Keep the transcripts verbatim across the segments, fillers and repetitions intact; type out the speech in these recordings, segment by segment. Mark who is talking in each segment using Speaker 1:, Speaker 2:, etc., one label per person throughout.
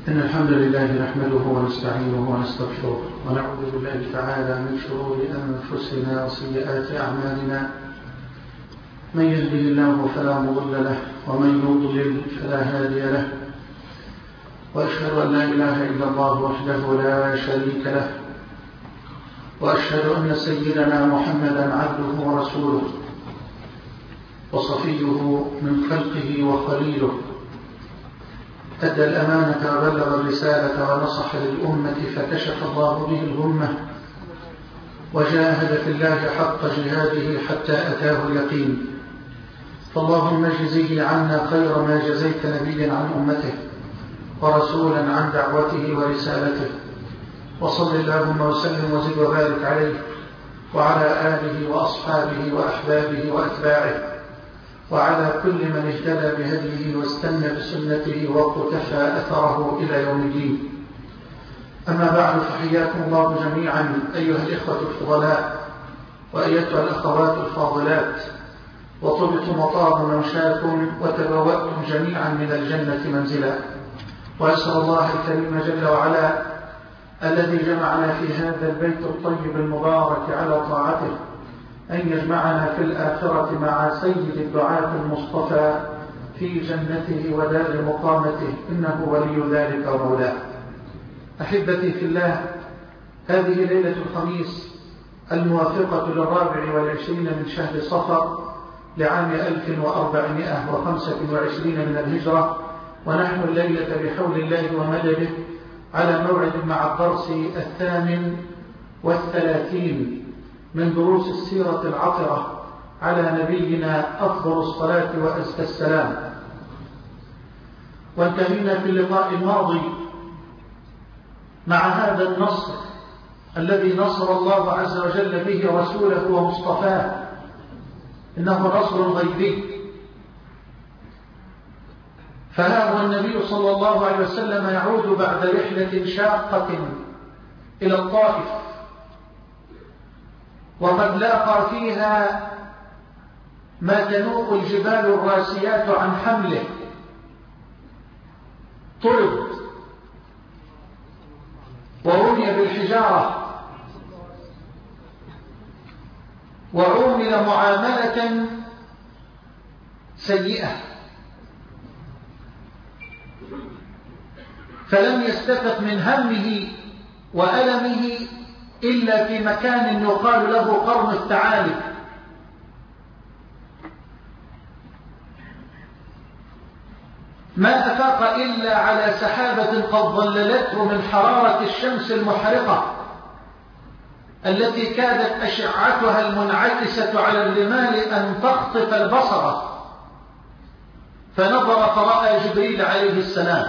Speaker 1: إن الحمد لله نحمده ونستعينه ونستغفره ونعوذ بالله تعالى من شرور أنفسنا وسيئات أعمالنا. من يهده الله فلا مضل له ومن يضلل فلا هادي له، وأشهد أن لا إله إلا الله وحده لا شريك له، وأشهد أن سيدنا محمدا عبده ورسوله وصفيه من خلقه وخليله، أدى الأمانة وبلغ الرسالة ونصح للأمة فكشف الله به الغمة وجاهد في الله حق جهاده حتى أتاه اليقين. فاللهم اجزه عنا خير ما جزيت نبيا عن أمته ورسولا عن دعوته ورسالته، وصل اللهم وسلم وزد وبارك عليه وعلى آله وأصحابه وأحبابه وأتباعه وعلى كل من اهتدى بهديه واستنى بسنته وقتفى أثره إلى يوم الدين. أما بعد، فحياكم الله جميعا أيها الإخوة الفضلاء وأيتها الأخوات الفاضلات، وطبتم وطاب ممشاكم وتبوأتم جميعا من الجنة منزلا. وأسأل الله الكريم جل وعلا الذي جمعنا في هذا البيت الطيب المبارك على طاعته أن يجمعنا في الآخرة مع سيد الدعاة المصطفى في جنته ودار مقامته، إنه ولي ذلك ومولاه. أحبتي في الله، هذه ليلة الخميس الموافقة للرابع والعشرين من شهر صفر لعام ألف وأربعمائة وخمسة وعشرين من الهجرة، ونحن الليلة بحول الله ومدده على موعد مع الدرس الثامن والثلاثين من دروس السيرة العطرة على نبينا أفضل الصلاة وأزكى السلام. وانتهينا في اللقاء الماضي مع هذا النصر الذي نصر الله عز وجل به رسوله ومصطفاه، إنه نصر غيبي. فها هو النبي صلى الله عليه وسلم يعود بعد رحلة شاقة إلى الطائف، وقد لاقى فيها ما تنوء الجبال الراسيات عن حمله. طرد ورمي بالحجارة وعومل معاملة سيئة، فلم يستفق من همه وألمه إلا في مكان يقال له قرن الثعالب. ما أفاق إلا على سحابة قد ظللته من حرارة الشمس المحرقة التي كادت أشعتها المنعكسة على الرمال أن تخطف البصر، فنظر فرأى جبريل عليه السلام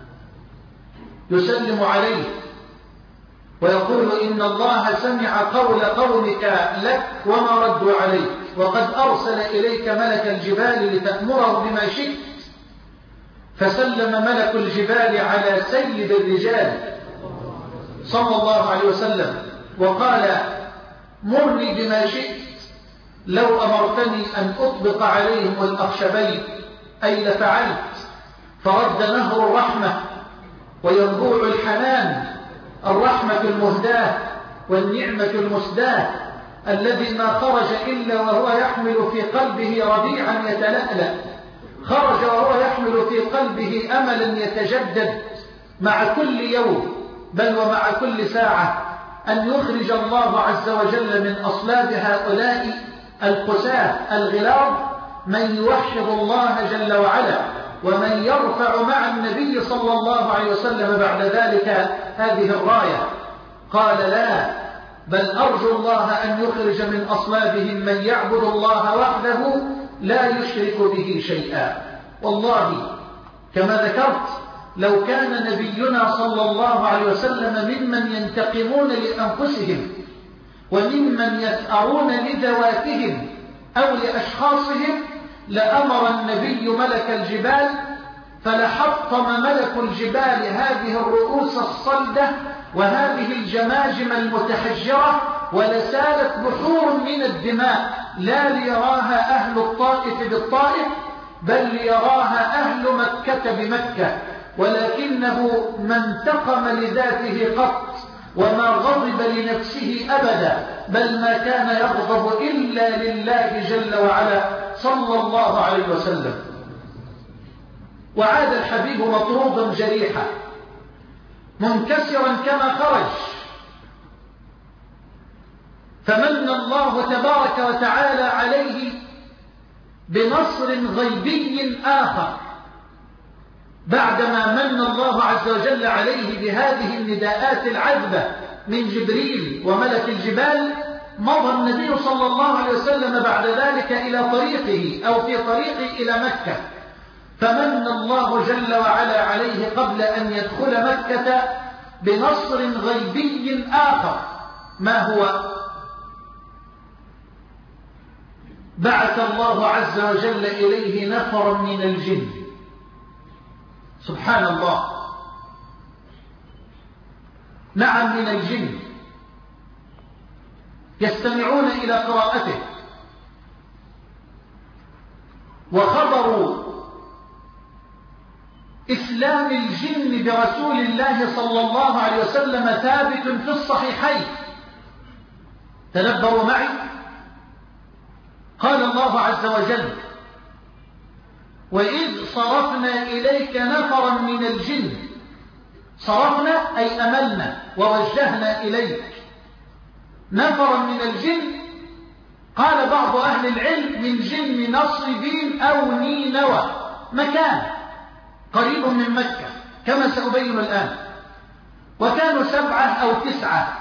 Speaker 1: يسلم عليه ويقول: إن الله سمع قول قومك لك وما ردوا عليك، وقد أرسل إليك ملك الجبال لتأمره بما شئت. فسلم ملك الجبال على سيد الرجال صلى الله عليه وسلم وقال: مرني بما شئت، لو أمرتني أن أطبق عليهم الأخشبين أي لفعلت. فرد نهر الرحمة وينبوع الحنان، الرحمة المهداة والنعمة المسداة، الذي ما خرج إلا وهو يحمل في قلبه ربيعا يتلألأ، خرج وهو يحمل في قلبه أملا يتجدد مع كل يوم بل ومع كل ساعة، أن يخرج الله عز وجل من أصلاب هؤلاء القساة الغلاظ من يوحد الله جل وعلا، ومن يرفع مع النبي صلى الله عليه وسلم بعد ذلك هذه الراية. قال: لا، بل أرجو الله أن يخرج من أصلابهم من يعبد الله وحده لا يشرك به شيئا. والله كما ذكرت، لو كان نبينا صلى الله عليه وسلم ممن ينتقمون لأنفسهم وممن يثأرون لذواتهم أو لأشخاصهم لأمر النبي ملك الجبال فلحطم ملك الجبال هذه الرؤوس الصلدة وهذه الجماجم المتحجرة، ولسالت بحور من الدماء لا ليراها أهل الطائف بالطائف بل ليراها أهل مكة بمكة. ولكنه ما انتقم لذاته قط وما غضب لنفسه أبدا، بل ما كان يغضب إلا لله جل وعلا صلى الله عليه وسلم. وعاد الحبيب مطرودا جريحا منكسرا كما خرج، فمن الله تبارك وتعالى عليه بنصر غيبي آخر بعدما من الله عز وجل عليه بهذه النداءات العذبة من جبريل وملك الجبال. مضى النبي صلى الله عليه وسلم بعد ذلك إلى طريقه أو في طريقه إلى مكة، فمن الله جل وعلا عليه قبل أن يدخل مكة بنصر غيبي آخر. ما هو؟ بعث الله عز وجل إليه نفرا من الجن. سبحان الله، نعم من الجن، يستمعون إلى قراءته، وخبر إسلام الجن برسول الله صلى الله عليه وسلم ثابت في الصحيحين. تدبروا معي، قال الله عز وجل: وإذ صرفنا إليك نفرا من الجن. صرفنا أي أملنا ووجهنا إليك نفرا من الجن. قال بعض أهل العلم من جن نصربين أو نينوى، مكان قريب من مكة كما سأبين الآن. وكانوا سبعة أو تسعة.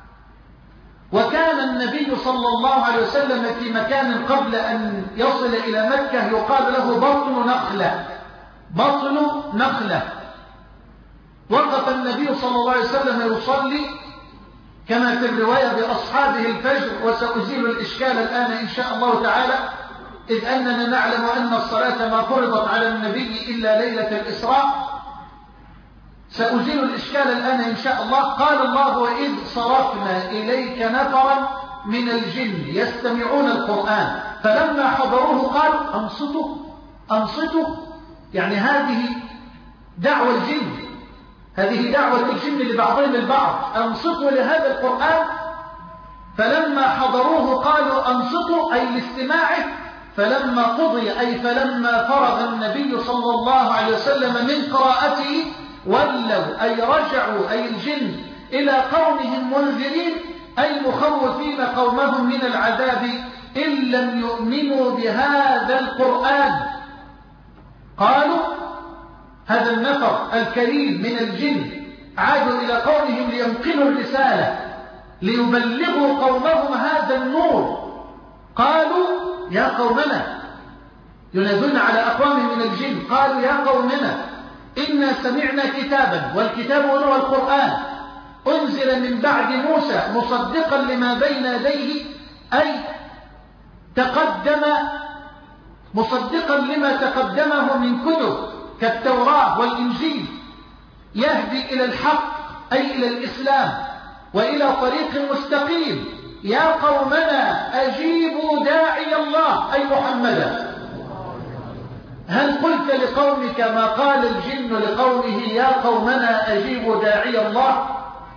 Speaker 1: وكان النبي صلى الله عليه وسلم في مكان قبل أن يصل إلى مكة يقال له بطن نخلة. بطن نخلة. وقف النبي صلى الله عليه وسلم يصلي كما في الرواية بأصحابه الفجر، وسأزيل الإشكال الآن إن شاء الله تعالى، إذ أننا نعلم أن الصلاة ما فرضت على النبي إلا ليلة الإسراء. سأزيل الإشكال الآن إن شاء الله. قال الله: وإذ صرفنا إليك نفرا من الجن يستمعون القرآن فلما حضروه قالوا أنصتوا أنصتوا. يعني هذه دعوة الجن، هذه دعوة الجن لبعضهم البعض، أنصتوا لهذا القرآن. فلما حضروه قالوا أنصتوا أي لاستماعه. فلما قضي أي فلما فرغ النبي صلى الله عليه وسلم من قراءته ولوا أي رجعوا أي الجن إلى قومهم منذرين أي مخوفين قومهم من العذاب إن لم يؤمنوا بهذا القرآن. قالوا هذا النفر الكريم من الجن عادوا إلى قومهم لينقلوا الرسالة ليبلغوا قومهم هذا النور. قالوا يا قومنا، ينادون على أقوام من الجن، قالوا يا قومنا إنا سمعنا كتابا، والكتاب هو القرآن، أنزل من بعد موسى مصدقا لما بين يديه أي تقدم مصدقا لما تقدمه من كتب كالتوراة والإنجيل، يهدي إلى الحق أي إلى الإسلام وإلى طريق مستقيم. يا قومنا أجيبوا داعي الله أي محمدا. هل قلت لقومك ما قال الجن لقومه يا قومنا أجيبوا داعي الله؟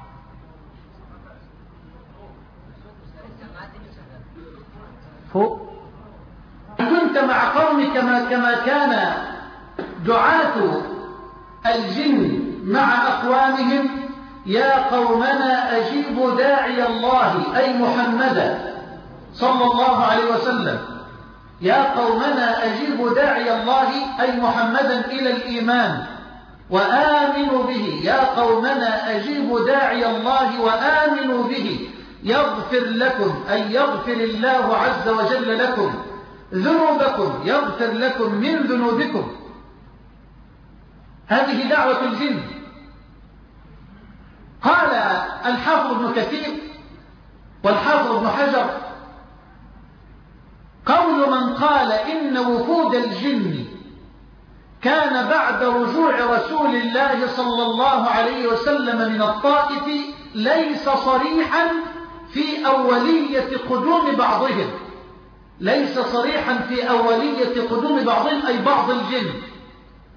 Speaker 1: فوق. كنت مع قومك كما كما كان دعاة الجن مع أقوامهم يا قومنا أجيبوا داعي الله أي محمدا صلى الله عليه وسلم. يا قومنا أجيبوا داعي الله أي محمدا إلى الإيمان وآمنوا به. يا قومنا أجيبوا داعي الله وآمنوا به يغفر لكم أي يغفر الله عز وجل لكم ذنوبكم، يغفر لكم من ذنوبكم. هذه دعوة الجن. قال الحافظ ابن كثير والحافظ ابن حجر: قول من قال إن وفود الجن كان بعد رجوع رسول الله صلى الله عليه وسلم من الطائف ليس صريحا في أولية قدوم بعضهم، ليس صريحا في أولية قدوم بعضهم أي بعض الجن،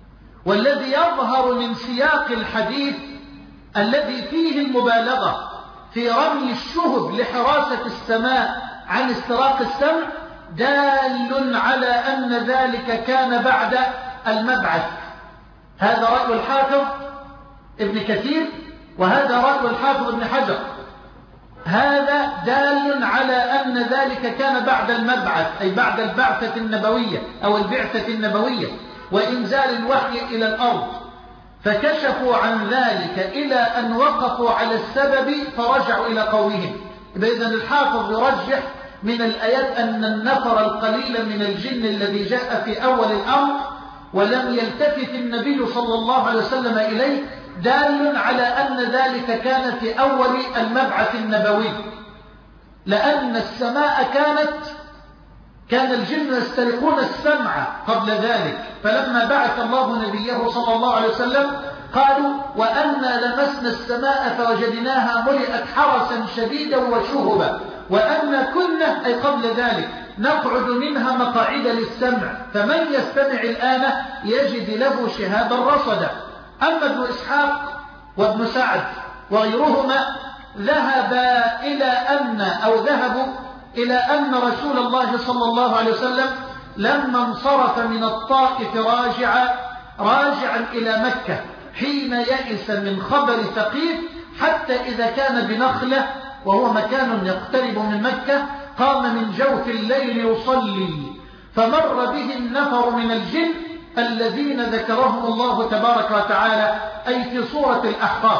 Speaker 1: والذي يظهر من سياق الحديث الذي فيه المبالغة في رمي الشهب لحراسة السماء عن استراق السمع دال على أن ذلك كان بعد المبعث. هذا رأي الحافظ ابن كثير وهذا رأي الحافظ ابن حجر. هذا دال على أن ذلك كان بعد المبعث، أي بعد البعثة النبوية أو البعثة النبوية وإنزال الوحي إلى الأرض، فكشفوا عن ذلك إلى أن وقفوا على السبب فرجعوا إلى قولهم. إذن الحافظ يرجح من الآيات أن النفر القليل من الجن الذي جاء في أول الأمر ولم يلتفت النبي صلى الله عليه وسلم إليه دال على أن ذلك كان في أول المبعث النبوي، لأن السماء كانت كان الجن يسترقون السمع قبل ذلك، فلما بعث الله نبيه صلى الله عليه وسلم قالوا وأنا لمسنا السماء فوجدناها ملئت حرسا شديدا وشهبا وأنا كنا أي قبل ذلك نقعد منها مقاعد للسمع فمن يستمع الآن يجد له شهابا رصدا. أما ابن إسحاق وابن سعد وغيرهما ذهبا إلى أن أو ذهبوا إلى أن رسول الله صلى الله عليه وسلم لما انصرف من الطائف راجعا راجعا إلى مكة حين يئس من خبر ثقيف حتى إذا كان بنخلة وهو مكان يقترب من مكة قام من جوف الليل يصلي فمر به النفر من الجن الذين ذكرهم الله تبارك وتعالى أي في سورة الأحقاف.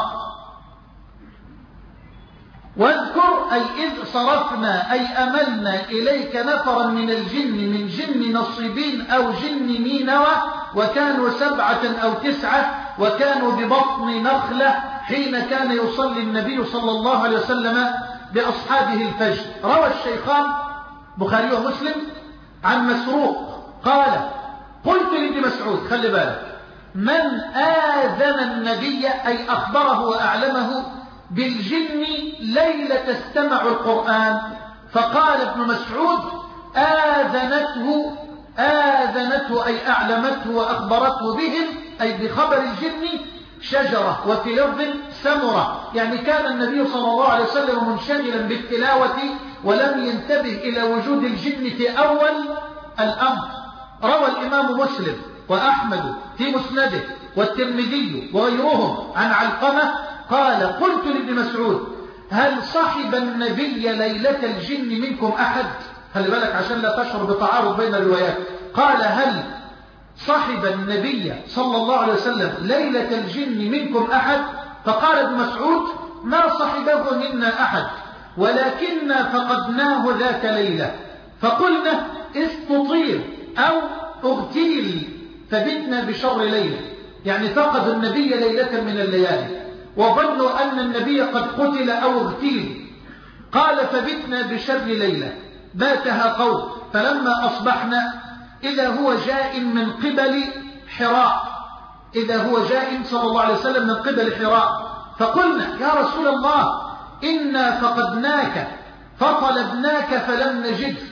Speaker 1: واذكر أي إذ صرفنا أي أملنا إليك نفرا من الجن من جن نصيبين أو جن نينوى وكانوا سبعة أو تسعة وكانوا ببطن نخلة حين كان يصلي النبي صلى الله عليه وسلم بأصحابه الفجر. روى الشيخان بخاري ومسلم عن مسروق قال قلت لابن مسعود خلي بالك من آذن النبي أي أخبره وأعلمه بالجن ليلة استمع القرآن؟ فقال ابن مسعود آذنته آذنته أي أعلمته وأخبرته بهم أي بخبر الجن شجرة وفي لفظ سمرة، يعني كان النبي صلى الله عليه وسلم منشغلا بالتلاوة ولم ينتبه إلى وجود الجن في أول الأمر. روى الإمام مسلم وأحمد في مسنده والترمذي وغيرهم عن علقمة قال قلت لابن مسعود هل صحب النبي ليلة الجن منكم أحد؟ خلي بالك عشان لا تشعر بتعارض بين الروايات. قال هل صحب النبي صلى الله عليه وسلم ليلة الجن منكم أحد؟ فقال ابن مسعود ما صحبه منا أحد ولكننا فقدناه ذات ليلة فقلنا استطير أو اغتيل فبتنا بشر ليلة، يعني فقد النبي ليلة من الليالي وظنوا أن النبي قد قتل أو اغتيل. قال فبتنا بشر ليلة باتها قوم فلما أصبحنا إذا هو جاء من قبل حراء إذا هو جاء صلى الله عليه وسلم من قبل حراء فقلنا يا رسول الله إنا فقدناك فطلبناك فلم نجدك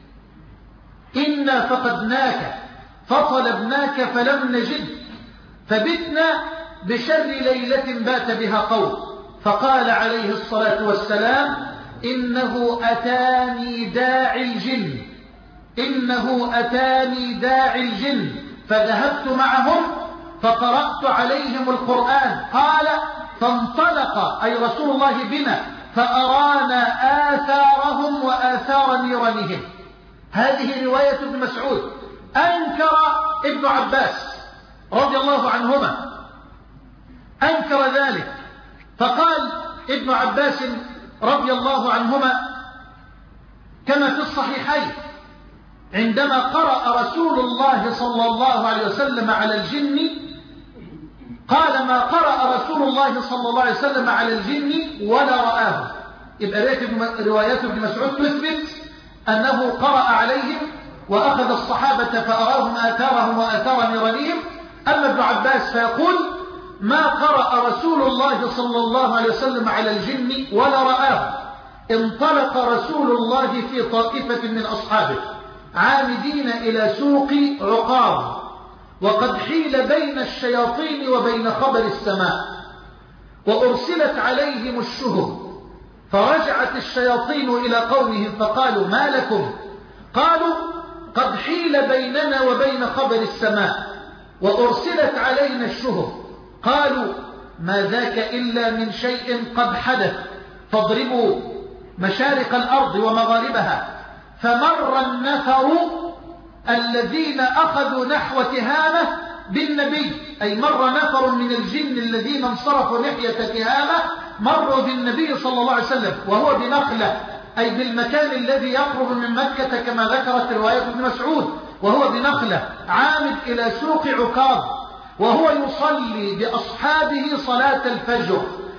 Speaker 1: إنا فقدناك فطلبناك فلم نجدك فبتنا بشر ليلة بات بها قوم. فقال عليه الصلاة والسلام إنه أتاني داعي الجن إنه أتاني داعي الجن فذهبت معهم فقرأت عليهم القرآن. قال فانطلق أي رسول الله بنا فأرانا آثارهم وآثار نيرانهم. هذه رواية ابن مسعود. أنكر ابن عباس رضي الله عنهما أنكر ذلك فقال ابن عباس رضي الله عنهما كما في الصحيحين عندما قرأ رسول الله صلى الله عليه وسلم على الجن قال ما قرأ رسول الله صلى الله عليه وسلم على الجن ولا رآه. يبقى روايات ابن مسعود تثبت أنه قرأ عليهم وأخذ الصحابة فأراهم آثارهم وآثار نيرانهم. أما ابن عباس فيقول ما قرأ رسول الله صلى الله عليه وسلم على الجن ولا رآه. انطلق رسول الله في طائفة من أصحابه عامدين إلى سوق عقاب وقد حيل بين الشياطين وبين خبر السماء وأرسلت عليهم الشهب فرجعت الشياطين إلى قومهم فقالوا ما لكم؟ قالوا قد حيل بيننا وبين خبر السماء وأرسلت علينا الشهب. قالوا ما ذاك إلا من شيء قد حدث فاضربوا مشارق الأرض ومغاربها. فمر النفر الذين أخذوا نحو تهامة بالنبي، أي مر نفر من الجن الذين انصرفوا ناحية تهامة مروا بالنبي صلى الله عليه وسلم وهو بنخلة، أي بالمكان الذي يقرب من مكة كما ذكرت رواية ابن مسعود، وهو بنخلة عامد إلى سوق عكاظ وهو يصلي بأصحابه صلاة الفجر.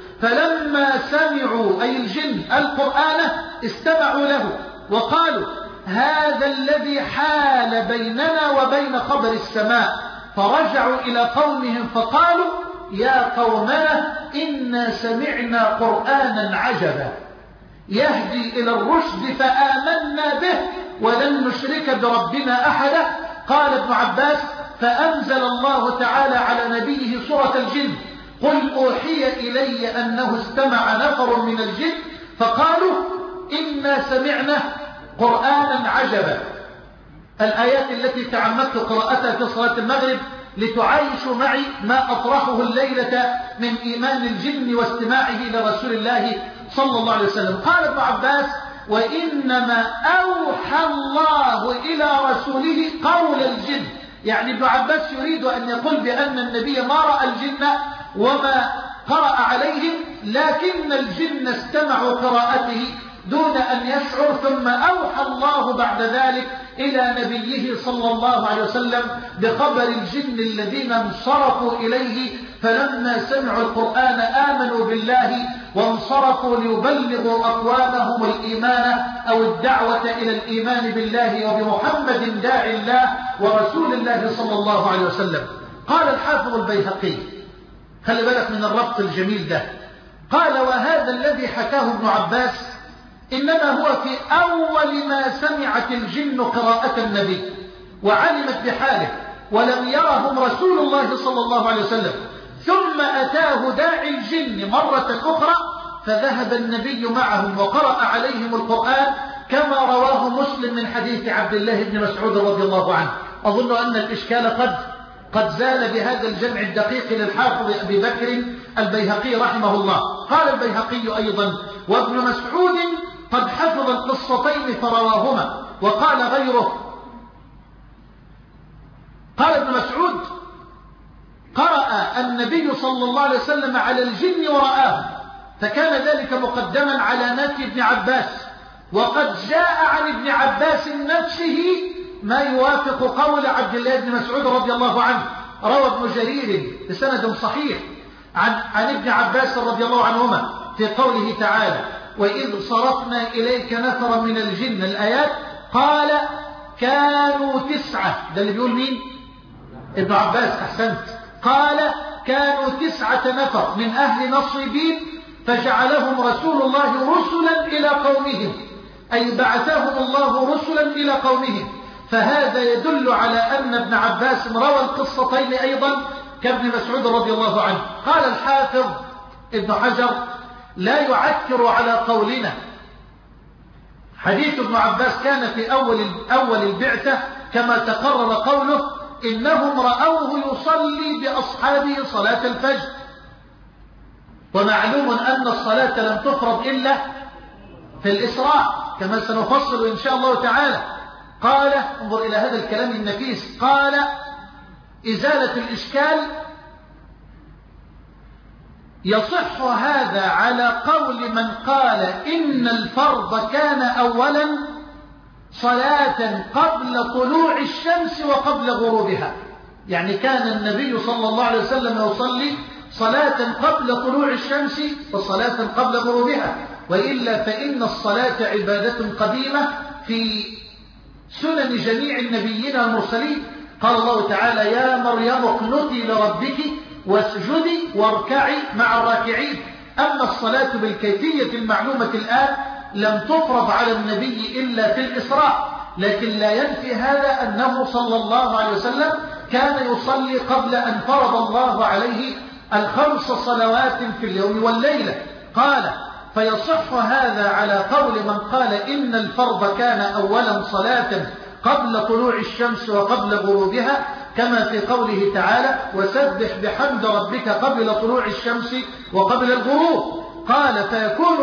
Speaker 1: فلما سمعوا أي الجن القرآن استمعوا له وقالوا هذا الذي حال بيننا وبين خبر السماء. فرجعوا إلى قومهم فقالوا يا قومنا إنا سمعنا قرآنا عجبا يهدي إلى الرشد فآمنا به ولن نشرك بربنا أحدا. قال ابن عباس فأنزل الله تعالى على نبيه سورة الجن قل أوحي إلي أنه استمع نفر من الجن فقالوا إنا سمعنا قرآنا عجبا. الآيات التي تعمدت قراءتها في صلاة المغرب لتعايشوا معي ما أطرحه الليلة من إيمان الجن واستماعه إلى رسول الله صلى الله عليه وسلم. قال ابن عباس وإنما أوحى الله إلى رسوله قول الجن، يعني ابن عباس يريد أن يقول بأن النبي ما رأى الجن وما قرأ عليهم، لكن الجن استمعوا قراءته دون أن يشعر، ثم أوحى الله بعد ذلك إلى نبيه صلى الله عليه وسلم بخبر الجن الذين انصرفوا إليه فلما سمعوا القرآن آمنوا بالله وانصرفوا ليبلغوا أقوامهم الإيمان أو الدعوة إلى الإيمان بالله وبمحمد داعي الله ورسول الله صلى الله عليه وسلم. قال الحافظ البيهقي، خلي بالك من الربط الجميل ده، قال وهذا الذي حكاه ابن عباس إنما هو في أول ما سمعت الجن قراءة النبي وعلمت بحاله ولم يرهم رسول الله صلى الله عليه وسلم، ثم أتاه داعي الجن مرة أخرى فذهب النبي معهم وقرأ عليهم القرآن كما رواه مسلم من حديث عبد الله بن مسعود رضي الله عنه. أظن أن الإشكال قد قد زال بهذا الجمع الدقيق للحافظ أبي بكر البيهقي رحمه الله. قال البيهقي أيضا وابن مسعود قد حفظ القصتين فرواهما. وقال غيره، قال ابن مسعود قرأ النبي صلى الله عليه وسلم على الجن ورآه، فكان ذلك مقدما على نفي ابن عباس، وقد جاء عن ابن عباس نفسه ما يوافق قول عبد الله بن مسعود رضي الله عنه. روى ابن جرير بسند صحيح عن, عن ابن عباس رضي الله عنهما في قوله تعالى وإذ صرفنا إليك نفرا من الجن الآيات قال كانوا تسعة. ده اللي بيقول مين؟ ابن عباس، أحسنت. قال كانوا تسعة نفر من أهل نصيبين فجعلهم رسول الله رسلا إلى قومهم، أي بعثهم الله رسلا إلى قومهم. فهذا يدل على أن ابن عباس روى القصتين أيضا كابن مسعود رضي الله عنه. قال الحافظ ابن حجر لا يعكر على قولنا، حديث ابن عباس كان في أول, أول البعثة كما تقرر قوله إنهم رأوه يصلي بأصحابه صلاة الفجر، ومعلوم أن الصلاة لم تفرض إلا في الإسراء كما سنفصل إن شاء الله تعالى. قال انظر إلى هذا الكلام النفيس، قال إزالة الإشكال يصح هذا على قول من قال إن الفرض كان أولا صلاة قبل طلوع الشمس وقبل غروبها، يعني كان النبي صلى الله عليه وسلم يصلي صلاة قبل طلوع الشمس وصلاة قبل غروبها، وإلا فإن الصلاة عبادة قديمة في سنن جميع النبيين والمرسلين. قال الله تعالى يا مريم اقنتي لربك واسجدي واركعي مع الراكعين. أما الصلاة بالكيفية المعلومة الآن لم تفرض على النبي إلا في الإسراء، لكن لا ينفي هذا أنه صلى الله عليه وسلم كان يصلي قبل أن فرض الله عليه الخمس صلوات في اليوم والليلة. قال فيصح هذا على قول من قال إن الفرض كان أولا صلاة قبل طلوع الشمس وقبل غروبها، كما في قوله تعالى وسبح بحمد ربك قبل طلوع الشمس وقبل الغروب. قال فيكون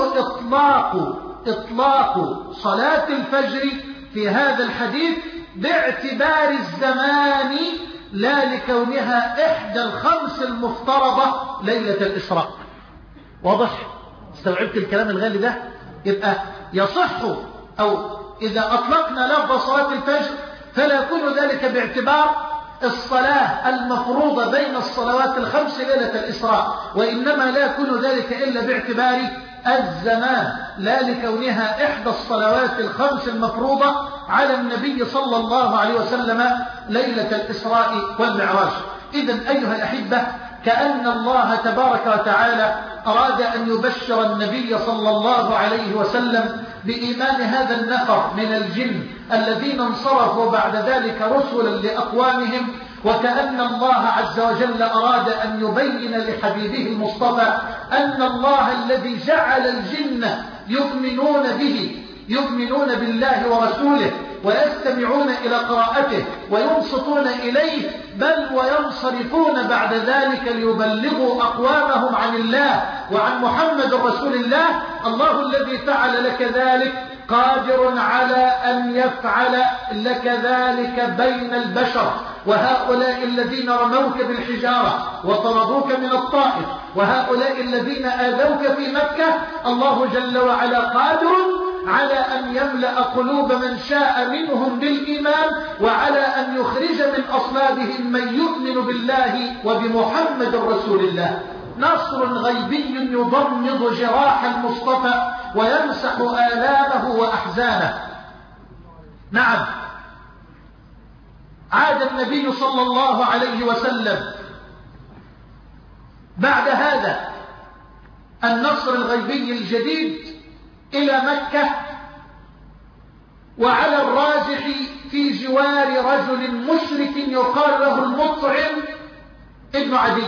Speaker 1: إطلاق إطلاق صلاة الفجر في هذا الحديث باعتبار الزمان لا لكونها إحدى الخمس المفترضة ليلة الإسراء. واضح؟ استوعبت الكلام الغالي ده؟ يبقى يصح، أو إذا أطلقنا لفظ صلاة الفجر فلا يكون ذلك باعتبار الصلاة المفروضة بين الصلوات الخمس ليلة الإسراء، وإنما لا يكون ذلك إلا باعتبار الزمان لا لكونها إحدى الصلوات الخمس المفروضة على النبي صلى الله عليه وسلم ليلة الإسراء والمعراج. إذن أيها الأحبة، كأن الله تبارك وتعالى أراد أن يبشر النبي صلى الله عليه وسلم بإيمان هذا النفر من الجن الذين انصرفوا بعد ذلك رسلا لأقوامهم، وكأن الله عز وجل أراد أن يبين لحبيبه المصطفى أن الله الذي جعل الجن يؤمنون به يؤمنون بالله ورسوله ويستمعون إلى قراءته وينصتون إليه، بل وينصرفون بعد ذلك ليبلغوا أقوامهم عن الله وعن محمد رسول الله. الله الذي فعل لك ذلك قادر على أن يفعل لك ذلك بين البشر. وهؤلاء الذين رموك بالحجارة وطردوك من الطائف، وهؤلاء الذين آذوك في مكة، الله جل وعلا قادر على أن يملأ قلوب من شاء منهم بالإيمان، وعلى أن يخرج من أصلابهم من يؤمن بالله وبمحمد رسول الله. نصر غيبي يضمد جراح المصطفى ويمسح آلامه وأحزانه. نعم، عاد النبي صلى الله عليه وسلم بعد هذا النصر الغيبي الجديد إلى مكة، وعلى الراجح في جوار رجل مشرك يقال له المطعم ابن عدي.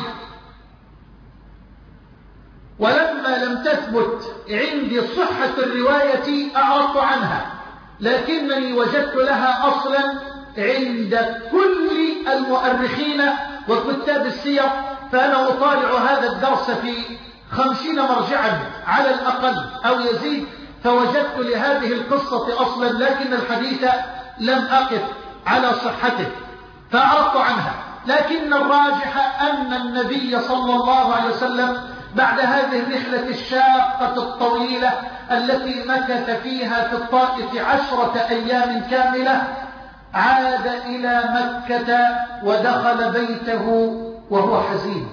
Speaker 1: ولما لم تثبت عندي صحة الرواية أعرضت عنها، لكنني وجدت لها أصلا عند كل المؤرخين وكتاب السير، فأنا أطالع هذا الدرس في خمسين مرجعا على الأقل أو يزيد، فوجدت لهذه القصة أصلا، لكن الحديث لم أقف على صحته فأعرضت عنها. لكن الراجح أن النبي صلى الله عليه وسلم بعد هذه الرحلة الشاقة الطويلة التي مكث فيها في الطائف عشرة أيام كاملة، عاد إلى مكة ودخل بيته وهو حزين.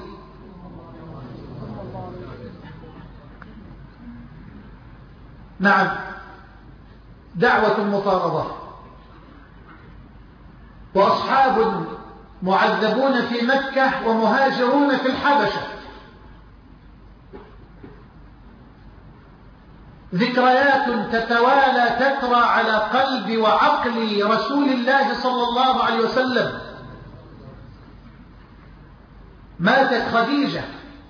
Speaker 1: نعم، دعوة مطاردة، وأصحاب معذبون في مكة ومهاجرون في الحبشة، ذكريات تتوالى تترى على قلب وعقل رسول الله صلى الله عليه وسلم. ماتت خديجة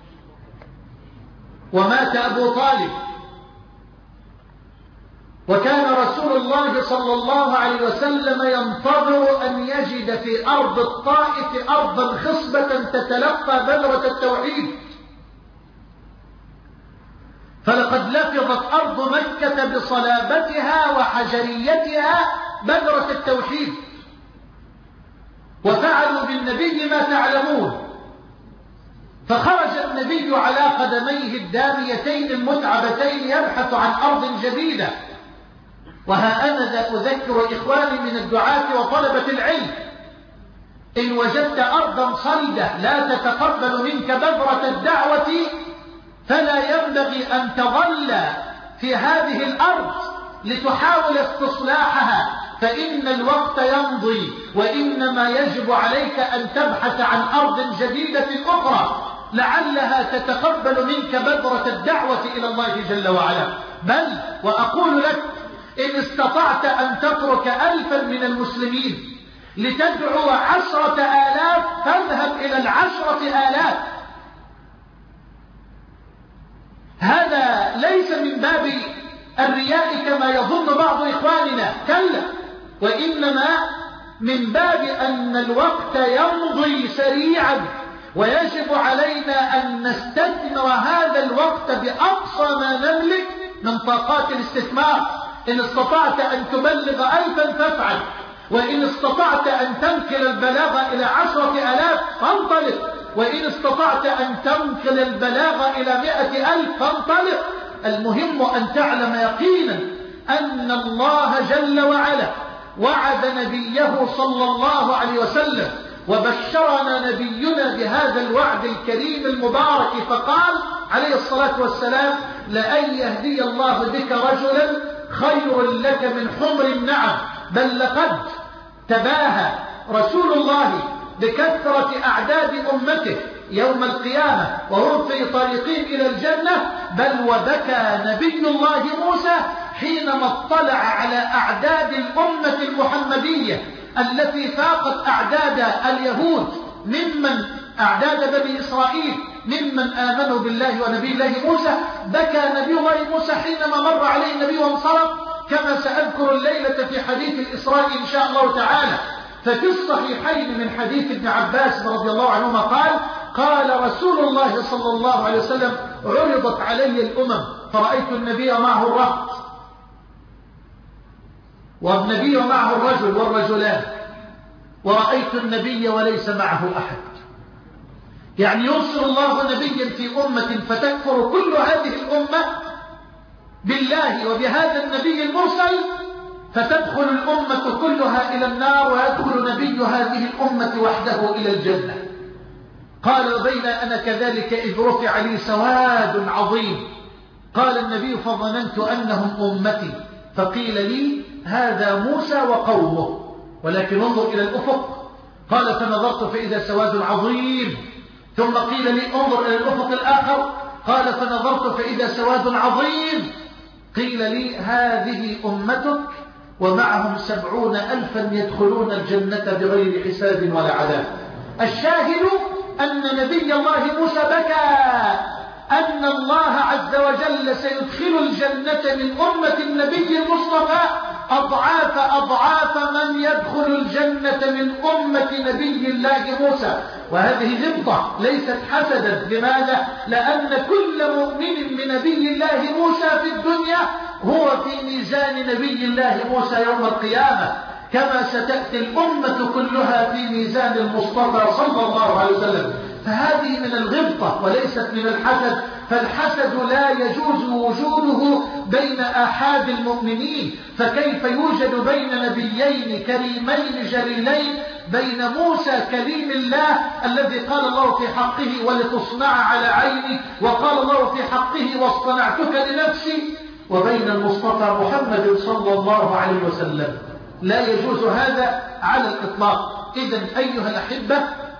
Speaker 1: ومات أبو طالب، وكان رسول الله صلى الله عليه وسلم ينتظر أن يجد في أرض الطائف أرضا خصبة تتلقى بذرة التوحيد، فلقد لفظت أرض مكة بصلابتها وحجريتها بذرة التوحيد، وفعلوا بالنبي ما تعلمون. فخرج النبي على قدميه الداميتين المتعبتين يبحث عن أرض جديدة. وها أنا ذا أذكر إخواني من الدعاة وطلبة العلم، إن وجدت أرضا صلدة لا تتقبل منك بذرة الدعوة فلا ينبغي أن تظل في هذه الأرض لتحاول استصلاحها، فإن الوقت يمضي، وإنما يجب عليك أن تبحث عن أرض جديدة أخرى لعلها تتقبل منك بذرة الدعوة إلى الله جل وعلا. بل وأقول لك، إن استطعت أن تترك ألفا من المسلمين لتدعو عشرة آلاف فاذهب إلى العشرة آلاف. هذا ليس من باب الرياء كما يظن بعض إخواننا، كلا، وإنما من باب أن الوقت يمضي سريعا، ويجب علينا أن نستثمر هذا الوقت بأقصى ما نملك من طاقات الاستثمار. إن استطعت أن تبلغ ألفا فافعل، وإن استطعت أن تنقل البلاغ إلى عشرة آلاف فانطلق، وإن استطعت أن تنقل البلاغ إلى مئة ألف فانطلق. المهم أن تعلم يقينا أن الله جل وعلا وعد نبيه صلى الله عليه وسلم، وبشرنا نبينا بهذا الوعد الكريم المبارك، فقال عليه الصلاة والسلام: لأن يهدي الله بك رجلا خير لك من حمر النعم. بل لقد تباهى رسول الله بكثرة أعداد أمته يوم القيامة وهم في طريقهم إلى الجنة، بل وبكى نبي الله موسى حينما اطلع على أعداد الأمة المحمدية التي فاقت أعداد اليهود ممن أعداد بني إسرائيل ممن آمنوا بالله ونبي الله موسى. بكى نبي الله موسى حينما مر عليه النبي وانصرف، كما سأذكر الليلة في حديث الإسراء إن شاء الله تعالى. ففي الصحيحين من حديث ابن عباس رضي الله عنهما قال: قال رسول الله صلى الله عليه وسلم: عرضت علي الأمم فرأيت النبي معه الرهط، والنبي معه الرجل والرجلان، ورأيت النبي وليس معه أحد. يعني يرسل الله نبيا في أمة فتكفر كل هذه الأمة بالله وبهذا النبي المرسل، فتدخل الأمة كلها إلى النار، ويدخل نبي هذه الأمة وحده إلى الجنة. قال: وبين أنا كذلك إذ رفع لي سواد عظيم. قال النبي: فظننت أنهم أمتي، فقيل لي: هذا موسى وقومه، ولكن انظر إلى الأفق. قال: فنظرت فإذا سواد عظيم. ثم قيل لي: انظر إلى الأفق الآخر. قال: فنظرت فإذا سواد عظيم. قيل لي: هذه أمتك ومعهم سبعون ألفا يدخلون الجنة بغير حساب ولا عذاب. الشاهد أن نبي الله موسى بكى أن الله عز وجل سيدخل الجنة من أمة النبي المصطفى أضعاف أضعاف من يدخل الجنة من أمة نبي الله موسى. وهذه غبطة ليست حسدا. لماذا؟ لأن كل مؤمن بنبي الله موسى في الدنيا هو في ميزان نبي الله موسى يوم القيامة، كما ستأتي الأمة كلها في ميزان المصطفى صلى الله عليه وسلم. فهذه من الغبطة وليست من الحسد. فالحسد لا يجوز وجوده بين آحاد المؤمنين. فكيف يوجد بين نبيين كريمين جليلين، بين موسى كليم الله الذي قال الله في حقه: ولتصنع على عيني، وقال الله في حقه: واصطنعتك لنفسي، وبين المصطفى محمد صلى الله عليه وسلم؟ لا يجوز هذا على الإطلاق. إذن أيها الأحبة،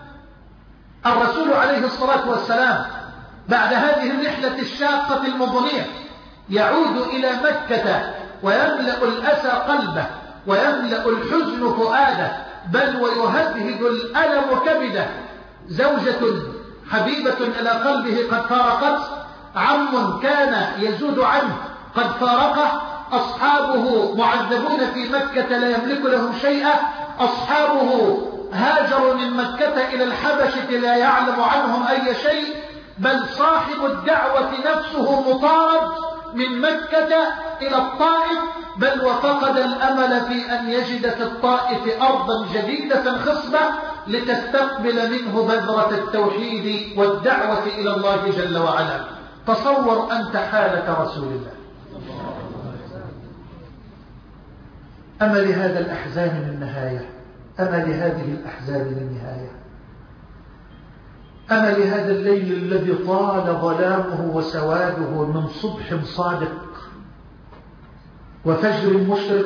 Speaker 1: الرسول عليه الصلاة والسلام بعد هذه الرحلة الشاقة المضنية يعود إلى مكة، ويملأ الأسى قلبه، ويملأ الحزن فؤاده، بل ويهدهد الألم كبده. زوجة حبيبة إلى قلبه قد فارقته، عم كان يزود عنه قد فارقه، أصحابه معذبون في مكة لا يملك لهم شيئا، أصحابه هاجروا من مكة إلى الحبشة لا يعلم عنهم أي شيء، بل صاحب الدعوة نفسه مطارد من مكة إلى الطائف، بل وفقد الأمل في أن يجد في الطائف أرضا جديدة خصبة لتستقبل منه بذرة التوحيد والدعوة إلى الله جل وعلا. تصور أنت حالة رسول الله. أما لهذا الأحزان من نهاية؟ أما لهذه الأحزان من نهاية؟ أما لهذا الليل الذي طال ظلامه وسواده من صبح صادق وفجر مشرق؟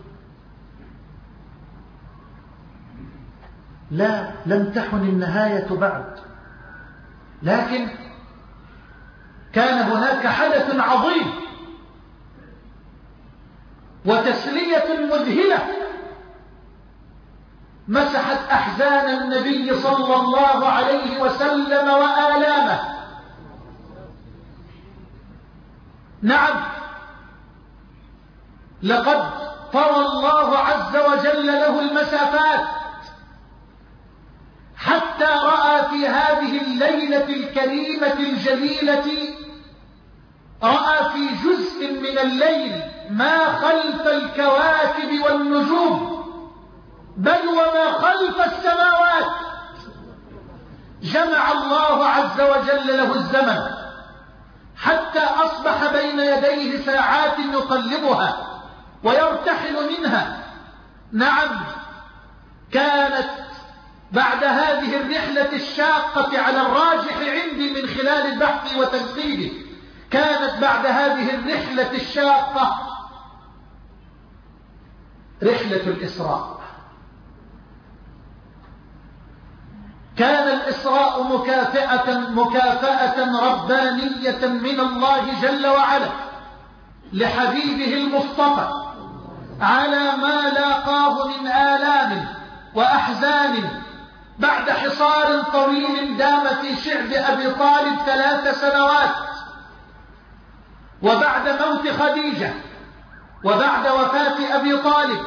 Speaker 1: لا، لم تحن النهاية بعد، لكن كان هناك حدث عظيم وتسلية مذهلة مسحت أحزان النبي صلى الله عليه وسلم وآلامه. نعم، لقد طوى الله عز وجل له المسافات حتى رأى في هذه الليلة الكريمة الجليلة، رأى في جزء من الليل ما خلف الكواكب والنجوم، بل وما خلف السماوات. جمع الله عز وجل له الزمن حتى أصبح بين يديه ساعات يقلبها ويرتحل منها. نعم، كانت بعد هذه الرحلة الشاقة على الراجح عندي من خلال البحث وتنقيبه، كانت بعد هذه الرحلة الشاقة رحلة الإسراء. كان الإسراء مكافأة مكافأة ربانية من الله جل وعلا لحبيبه المصطفى على ما لاقاه من آلام وأحزان بعد حصار طويل دام في شعب أبي طالب ثلاث سنوات، وبعد موت خديجة، وبعد وفاة أبي طالب.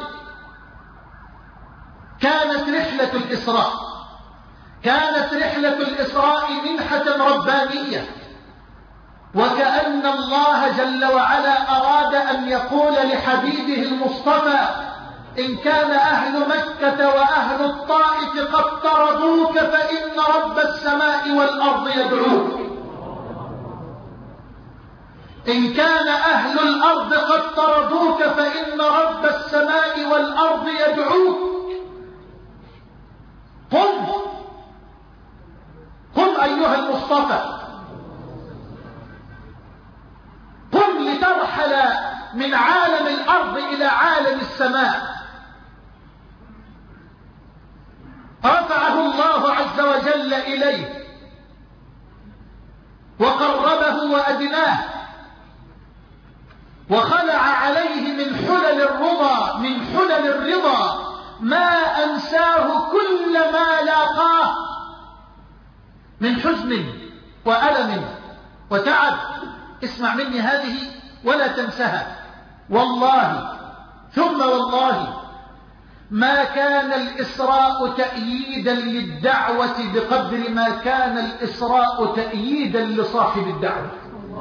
Speaker 1: كانت رحلة الإسراء كانت رحلة الإسراء منحة ربانية، وكأن الله جل وعلا أراد أن يقول لحبيبه المصطفى: إن كان أهل مكة وأهل الطائف قد طردوك فإن رب السماء والأرض يدعوك. إن كان أهل الأرض قد طردوك فإن رب السماء والأرض يدعوك. قم قم أيها المصطفى، قم لترحل من عالم الأرض إلى عالم السماء. رفعه الله عز وجل إليه وقربه وأدناه، وخلع عليه من حلل الرضا من حلل الرضا ما أنساه كل ما لاقاه من حزن وألم وتعب. اسمع مني هذه ولا تنسها، والله ثم والله ما كان الإسراء تأييدا للدعوة بقدر ما كان الإسراء تأييدا لصاحب الدعوة.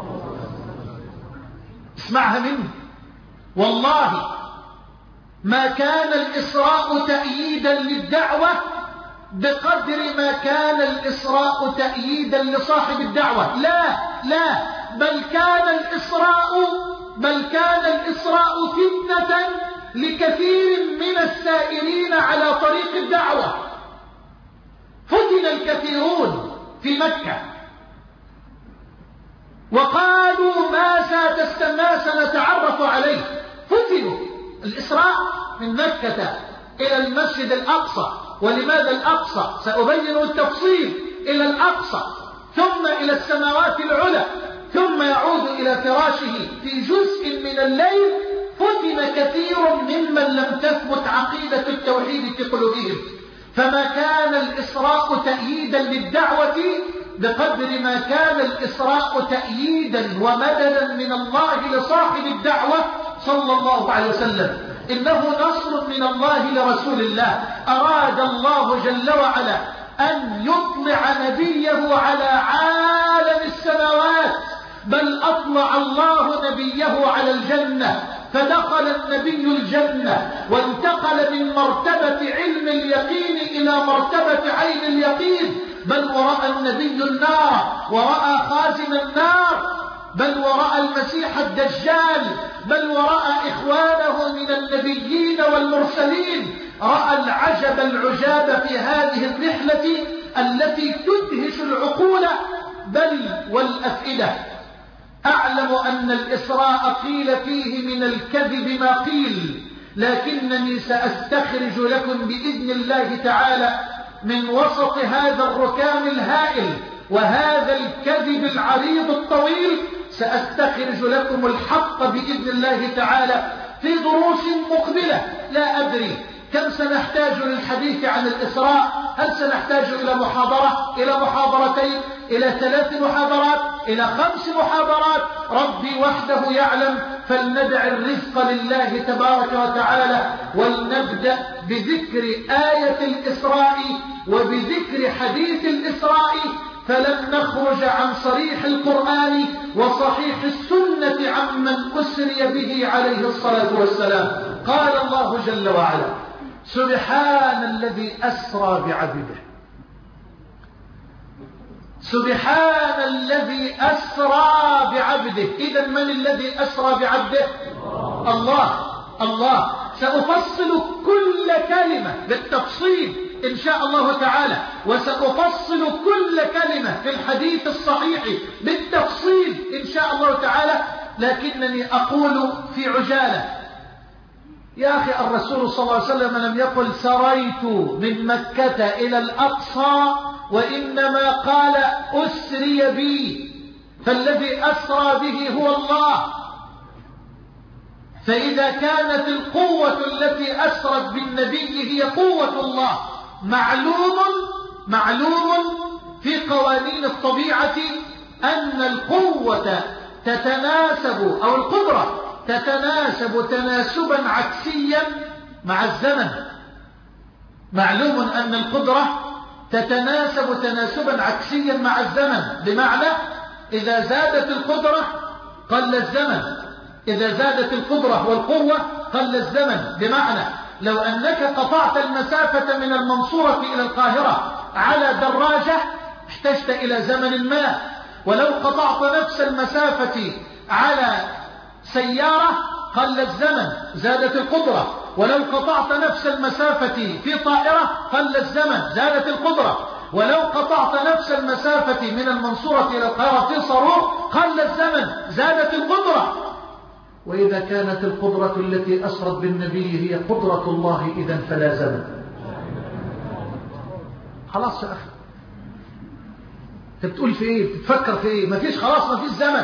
Speaker 1: اسمعها مني، والله ما كان الإسراء تأييدا للدعوة بقدر ما كان الإسراء تأييدا لصاحب الدعوة. لا لا بل كان الإسراء بل كان الإسراء فتنة لكثير من السائرين على طريق الدعوة. فتن الكثيرون في مكة وقالوا ماذا سنتعرف عليه. فتنوا. الإسراء من مكة إلى المسجد الأقصى. ولماذا الأقصى؟ سأبين التفصيل. إلى الأقصى ثم إلى السماوات العلى ثم يعود إلى فراشه في جزء من الليل. فتن كثير ممن لم تثبت عقيدة التوحيد في قلوبهم. فما كان الإسراء تأييدا للدعوة بقدر ما كان الإسراء تأييدا ومددا من الله لصاحب الدعوة صلى الله عليه وسلم. إنه نصر من الله لرسول الله. أراد الله جل وعلا أن يطلع نبيه على عالم السماوات، بل أطلع الله نبيه على الجنة، فدخل النبي الجنة وانتقل من مرتبة علم اليقين إلى مرتبة عين اليقين. بل ورأى النبي النار ورأى خازن النار، بل ورأى المسيح الدجال، بل ورأى إخوانه من النبيين والمرسلين. رأى العجب العجاب في هذه الرحلة التي تدهش العقول بل والأفئدة. أعلم أن الإسراء قيل فيه من الكذب ما قيل، لكنني سأستخرج لكم بإذن الله تعالى من وسط هذا الركام الهائل وهذا الكذب العريض الطويل، سأستخرج لكم الحق بإذن الله تعالى في دروس مقبلة. لا أدري كم سنحتاج للحديث عن الإسراء؟ هل سنحتاج إلى محاضرة، إلى محاضرتين، إلى ثلاث محاضرات، إلى خمس محاضرات؟ ربي وحده يعلم. فلندع الرزق لله تبارك وتعالى، ولنبدأ بذكر آية الإسراء وبذكر حديث الإسراء، فلن نخرج عن صريح القرآن وصحيح السنة عمن أسري به عليه الصلاة والسلام. قال الله جل وعلا: سبحان الذي أسرى بعبده. سبحان الذي أسرى بعبده. إذا من الذي أسرى بعبده؟ الله. الله. سأفصل كل كلمة بالتفصيل إن شاء الله تعالى، وسأفصل كل كلمة في الحديث الصحيح بالتفصيل إن شاء الله تعالى، لكنني أقول في عجالة: يا أخي الرسول صلى الله عليه وسلم لم يقل سريت من مكة إلى الأقصى، وإنما قال أسري بي، فالذي أسرى به هو الله. فإذا كانت القوة التي أسرت بالنبي هي قوة الله، معلوم معلوم في قوانين الطبيعة أن القوة تتناسب، أو القدرة تتناسب تناسبا عكسيا مع الزمن. معلوم أن القدرة تتناسب تناسبا عكسيا مع الزمن، بمعنى إذا زادت القدرة قل الزمن، إذا زادت القدرة والقوة قل الزمن. بمعنى لو أنك قطعت المسافة من المنصورة إلى القاهرة على دراجة احتجت إلى زمن ما، ولو قطعت نفس المسافة على سيارة قل الزمن زادت القدرة، ولو قطعت نفس المسافة في طائرة قل الزمن زادت القدرة، ولو قطعت نفس المسافة من المنصورة إلى القاهرة في صاروخ قل الزمن زادت القدرة. وإذا كانت القدرة التي أسرت بالنبي هي قدرة الله إذن فلا زمن. خلاص يا أخي، تقول في إيه؟ تتفكر في إيه؟ ما فيش، خلاص ما فيش زمن،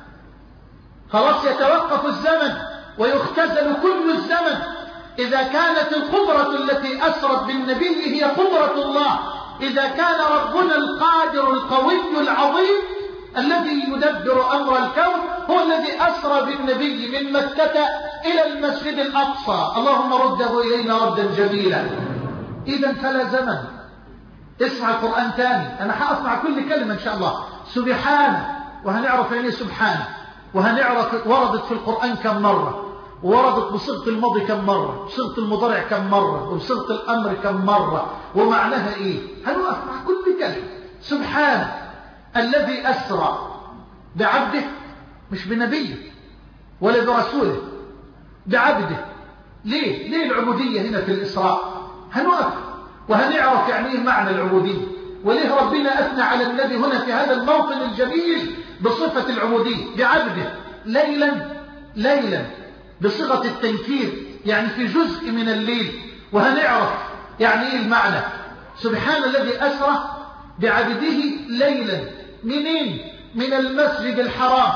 Speaker 1: خلاص يتوقف الزمن ويختزل كل الزمن. إذا كانت القدرة التي أسرت بالنبي هي قدرة الله، إذا كان ربنا القادر القوي العظيم الذي يدبر أمر الكون هو الذي أسرى بالنبي من مكة إلى المسجد الأقصى، اللهم رده إلينا ردا جميلا. إذا فلا زمن. اسمع القرآن تاني، أنا حأسمع كل كلمة إن شاء الله. سبحان، وهنعرف يعني سبحان، وهنعرف وردت في القرآن كم مرة، وردت بصيغة الماضي كم مرة، بصيغة المضارع كم مرة، وبصيغة الأمر كم مرة، ومعناها إيه. هنوقف مع كل كلمة. سبحان الذي أسرى بعبده، مش بنبيه ولا برسوله، بعبده. ليه؟ ليه العبودية هنا في الإسراء؟ هنوقف وهنعرف يعني إيه معنى العبودية، وليه ربنا أثنى على النبي هنا في هذا الموطن الجميل بصفة العبودية بعبده. ليلا ليلا بصيغة التنكير، يعني في جزء من الليل، وهنعرف يعني إيه المعنى. سبحان الذي أسرى بعبده ليلا. منين؟ من المسجد الحرام.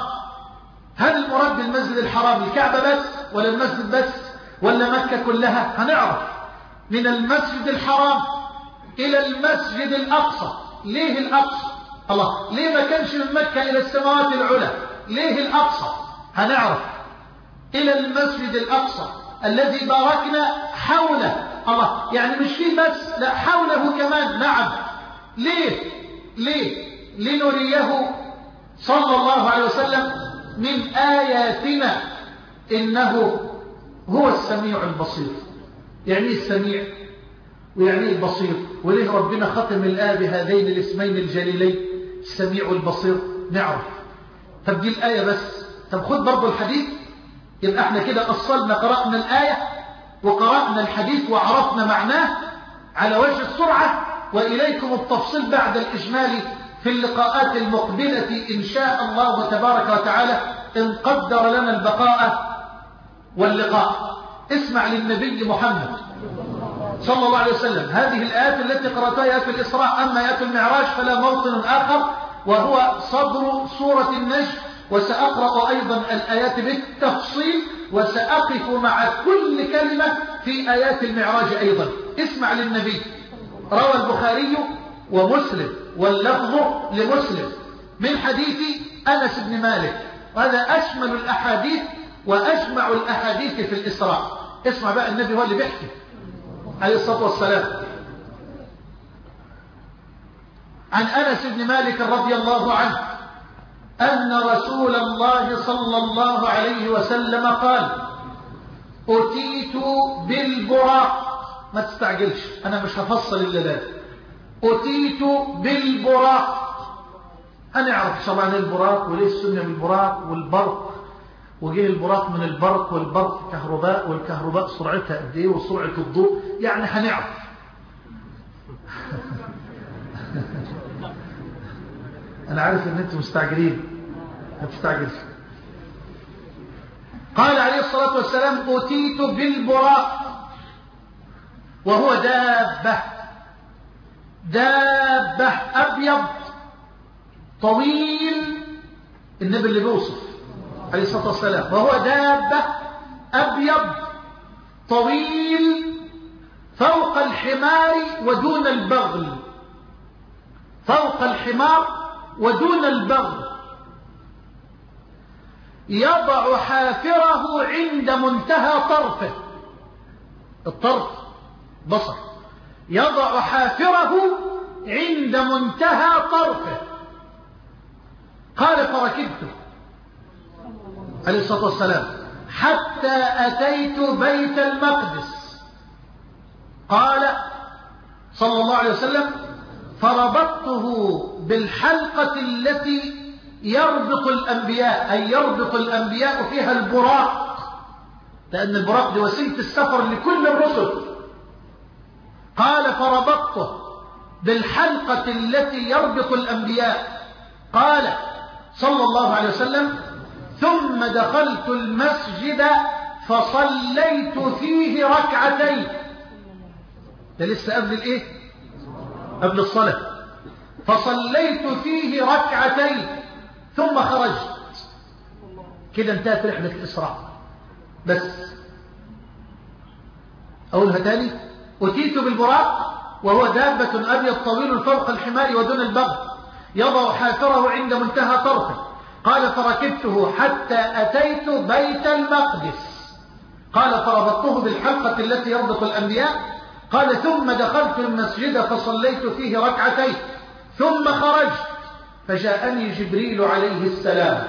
Speaker 1: هل المراد بالمسجد الحرام الكعبة بس ولا المسجد بس ولا مكة كلها؟ هنعرف. من المسجد الحرام إلى المسجد الأقصى. ليه الأقصى؟ الله، ليه ما كانش من مكة إلى السماوات العلى؟ ليه الأقصى؟ هنعرف. إلى المسجد الأقصى الذي باركنا حوله. الله، يعني مش فيه بس، لا حوله كمان. نعم. ليه؟ ليه؟ لنريه صلى الله عليه وسلم من آياتنا إنه هو السميع البصير. يعني السميع ويعني البصير، وليه ربنا ختم الآية بهذين الاسمين الجليلين السميع البصير؟ نعرف. طب دي الآية بس، طب خد برضو الحديث. يبقى احنا كده أصلنا، قرأنا الآية وقرأنا الحديث وعرفنا معناه على وجه السرعة، وإليكم التفصيل بعد الإجمال في اللقاءات المقبلة إن شاء الله تبارك وتعالى، إن قدر لنا البقاء واللقاء. اسمع للنبي محمد صلى الله عليه وسلم هذه الآيات التي قرأتها، آيات الإسراء. أما آيات المعراج فلا موطن آخر، وهو صدر سورة النجم، وسأقرأ أيضا الآيات بالتفصيل وسأقف مع كل كلمة في آيات المعراج أيضا. اسمع للنبي. روى البخاري ومسلم واللفظ لمسلم من حديث أنس بن مالك، وهذا أشمل الأحاديث وأجمع الأحاديث في الإسراء. اسمع بقى، النبي هو اللي بيحكي عليه الصلاة والسلام. عن أنس بن مالك رضي الله عنه أن رسول الله صلى الله عليه وسلم قال: أتيت بالبراق. ما تستعجلش، أنا مش هفصل إلا ده. أتيت بالبراق. هنعرف طبعا البراق وليه السنة بالبراق والبرق، وجه البراق من البرق، والبرق كهرباء، والكهرباء سرعتها قد ايه وسرعة الضوء، يعني هنعرف. أنا عارف إن أنتم مستعجلين، ما تستعجلش. قال عليه الصلاة والسلام: أتيت بالبراق، وهو دابة دابة أبيض طويل. النبي اللي بيوصف عليه الصلاة والسلام، وهو دابة أبيض طويل فوق الحمار ودون البغل، فوق الحمار ودون البغل، يضع حافره عند منتهى طرفه. الطرف بصر. يضع حافره عند منتهى طرفه. قال: فركبته عليه الصلاة والسلام حتى أتيت بيت المقدس. قال صلى الله عليه وسلم: فربطته بالحلقة التي يربط الأنبياء، أي يربط الأنبياء فيها البراق، لأن البراق دي وسيلة السفر لكل الرسل. قال: فربطته بالحلقة التي يربط الأنبياء. قال صلى الله عليه وسلم: ثم دخلت المسجد فصليت فيه ركعتين. ده لسه قبل الايه؟ قبل الصلاة. فصليت فيه ركعتين ثم خرجت. كده انتهت رحلة الإسراء. بس أقولها تاني: أتيت بالبراق، وهو دابة أبيض طويل فوق الحمار ودون البغل، يضع حافره عند منتهى طرفه. قال: فركبته حتى أتيت بيت المقدس. قال: فربطته بالحلقة التي يربط الأنبياء. قال: ثم دخلت المسجد فصليت فيه ركعتين ثم خرجت، فجاءني جبريل عليه السلام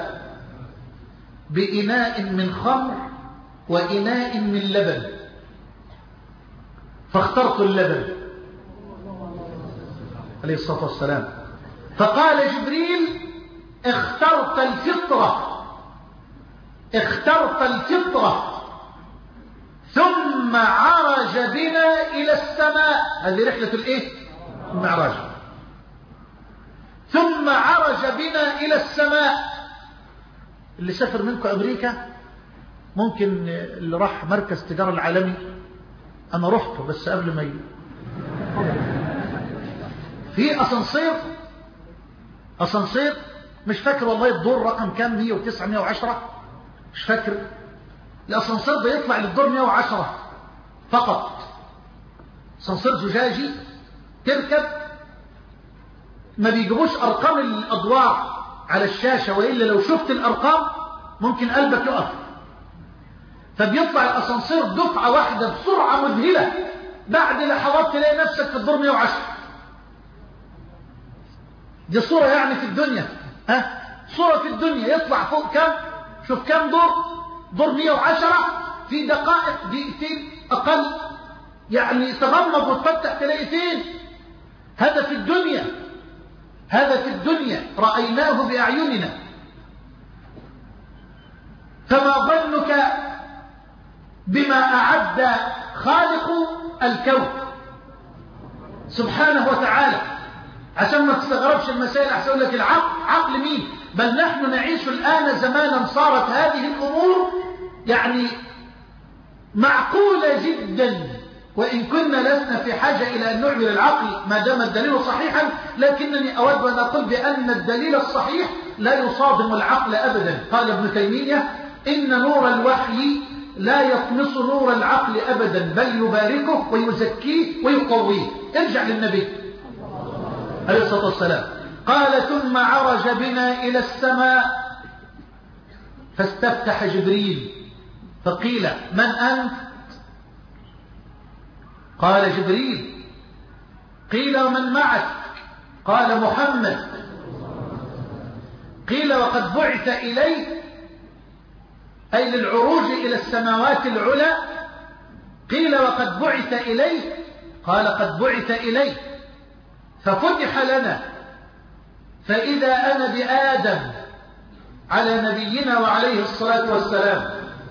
Speaker 1: بإناء من خمر وإناء من لبن، فاخترت اللبن عليه الصلاة والسلام. فقال جبريل: اخترت الفطرة، اخترت الفطرة. ثم عرج بنا إلى السماء. هذه رحلة الايه؟ المعراج. ثم عرج بنا إلى السماء. اللي سافر منكم أمريكا ممكن، اللي راح مركز تجارة العالمي، أنا رحته بس قبل ما يجي، في أسانسير، أسانسير مش فاكر والله الدور رقم كام، مية وتسعة مية وعشرة، مش فاكر. الأسانسير ده يطلع للدور مية وعشرة فقط. أسانسير زجاجي تركب، ما بيجيبوش أرقام الأدوار على الشاشة، وإلا لو شفت الأرقام ممكن قلبك يقف. فبيطلع الأسانسير دفعة واحدة بسرعة مذهلة، بعد لحظات تلاقي نفسك في الدور مية وعشرة. دي صورة يعني في الدنيا، ها؟ صورة في الدنيا. يطلع فوق كم؟ شوف كم دور؟ دور مية وعشرة في دقائق، دقيقتين أقل، يعني تغمض وتفتح تلاقي فين. هذا في الدنيا، هذا في الدنيا رأيناه بأعيننا. فما ظنك بما أعد خالق الكون سبحانه وتعالى؟ عشان ما تستغربش المسائل. أحسن لك العقل، عقل مين؟ بل نحن نعيش الآن زمانا صارت هذه الأمور يعني معقولة جدا، وإن كنا لسنا في حاجة إلى أن نعمل العقل ما دام الدليل صحيحا، لكنني أود أن أقول بأن الدليل الصحيح لا يصادم العقل أبدا. قال ابن تيمية: إن نور الوحي لا يطمس نور العقل أبدا، بل يباركه ويزكيه ويقويه. ارجع للنبي عليه الصلاة والسلام. قال ثم عرج بنا إلى السماء فاستفتح جبريل فقيل من أنت؟ قال جبريل. قيل ومن معك؟ قال محمد. قيل وقد بعث إليك، أي للعروج إلى السماوات العلى؟ قيل وقد بعث إليك؟ قال قد بعث إليك. ففتح لنا فإذا أنا بآدم على نبينا وعليه الصلاة والسلام،